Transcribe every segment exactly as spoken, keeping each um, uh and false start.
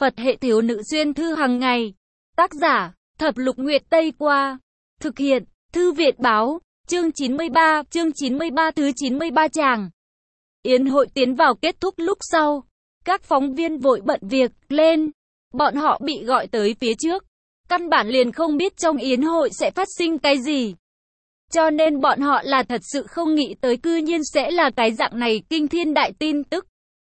Phật hệ thiếu nữ xuyên thư hàng ngày. Tác giả, Thập Lục Nguyệt Tây Qua. Thực hiện, Thư Viện Báo, chương chín mươi ba, chương chín mươi ba thứ chín mươi ba tràng. Yến hội tiến vào kết thúc lúc sau. Các phóng viên vội bận việc, lên. Bọn họ bị gọi tới phía trước. Căn bản liền không biết trong yến hội sẽ phát sinh cái gì. Cho nên bọn họ là thật sự không nghĩ tới cư nhiên sẽ là cái dạng này kinh thiên đại tin tức.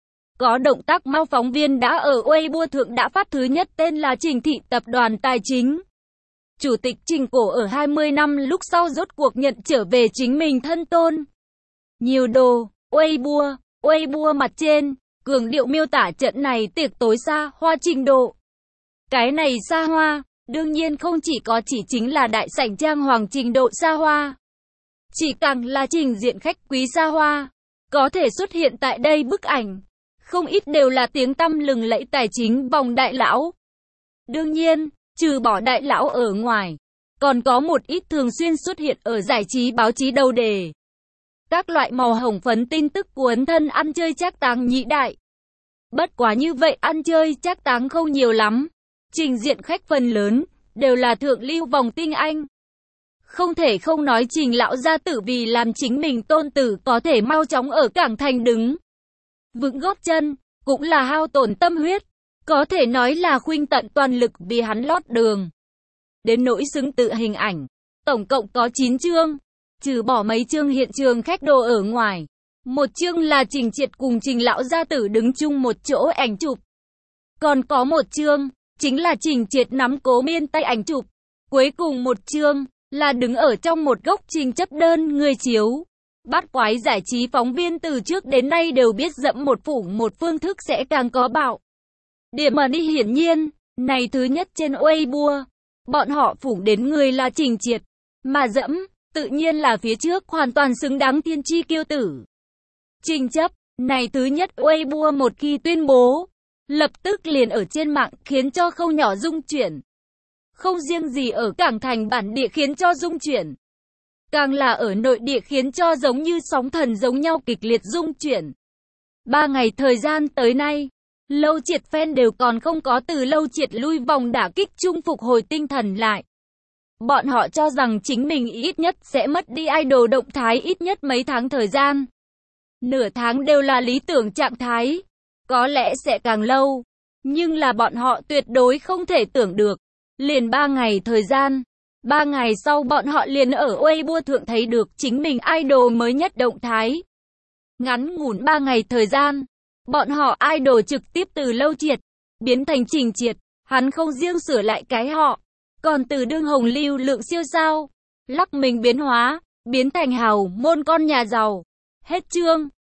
Có động tác mau phóng viên đã ở Weibo thượng đã phát thứ nhất tên là Trình Thị Tập đoàn Tài chính. Chủ tịch Trình Cổ ở hai mươi năm lúc sau rốt cuộc nhận trở về chính mình thân tôn. Nhiều đồ, Weibo, Weibo mặt trên, cường điệu miêu tả trận này tiệc tối xa hoa trình độ. Cái này xa hoa, đương nhiên không chỉ có chỉ chính là đại sảnh trang hoàng trình độ xa hoa. Chỉ càng là trình diện khách quý xa hoa. Có thể xuất hiện tại đây bức ảnh. Không ít đều là tiếng tăm lừng lẫy tài chính vòng đại lão. Đương nhiên, trừ bỏ đại lão ở ngoài, còn có một ít thường xuyên xuất hiện ở giải trí báo chí đầu đề. Các loại màu hồng phấn tin tức cuốn thân ăn chơi trác táng nhị đại. Bất quá như vậy ăn chơi trác táng không nhiều lắm. Trình diện khách phần lớn, đều là thượng lưu vòng tinh anh. Không thể không nói Trình lão gia tử vì làm chính mình tôn tử có thể mau chóng ở cảng thành đứng vững gót chân, cũng là hao tổn tâm huyết, có thể nói là khuynh tận toàn lực vì hắn lót đường. Đến nỗi xứng tự hình ảnh, tổng cộng có chín chương, trừ bỏ mấy chương hiện trường khách đồ ở ngoài. Một chương là Trình Triệt cùng Trình lão gia tử đứng chung một chỗ ảnh chụp. Còn có một chương, chính là Trình Triệt nắm Cố Miên tay ảnh chụp. Cuối cùng một chương, là đứng ở trong một góc trình chấp đơn người chiếu. Bát quái giải trí phóng viên từ trước đến nay đều biết dẫm một phủ một phương thức sẽ càng có bạo. Điểm mà đi hiển nhiên, này thứ nhất trên Weibo, bọn họ phủ đến người là Trình Triệt, mà dẫm, tự nhiên là phía trước hoàn toàn xứng đáng tiên tri kiêu tử. Trình chấp, này thứ nhất Weibo một khi tuyên bố, lập tức liền ở trên mạng khiến cho không nhỏ rung chuyển. Không riêng gì ở cảng thành bản địa khiến cho rung chuyển, càng là ở nội địa khiến cho giống như sóng thần giống nhau kịch liệt rung chuyển. Ba ngày thời gian tới nay, Lâu Triệt fan đều còn không có từ Lâu Triệt lui vòng đả kích chung phục hồi tinh thần lại. Bọn họ cho rằng chính mình ít nhất sẽ mất đi idol động thái ít nhất mấy tháng thời gian. Nửa tháng đều là lý tưởng trạng thái, có lẽ sẽ càng lâu, nhưng là bọn họ tuyệt đối không thể tưởng được. Liền ba ngày thời gian, ba ngày sau bọn họ liền ở Weibo thượng thấy được chính mình idol mới nhất động thái. Ngắn ngủn ba ngày thời gian, bọn họ idol trực tiếp từ Lâu Triệt, biến thành Trình Triệt, hắn không riêng sửa lại cái họ, còn từ đương hồng lưu lượng siêu sao, lắc mình biến hóa, biến thành hào môn con nhà giàu. Hết chương.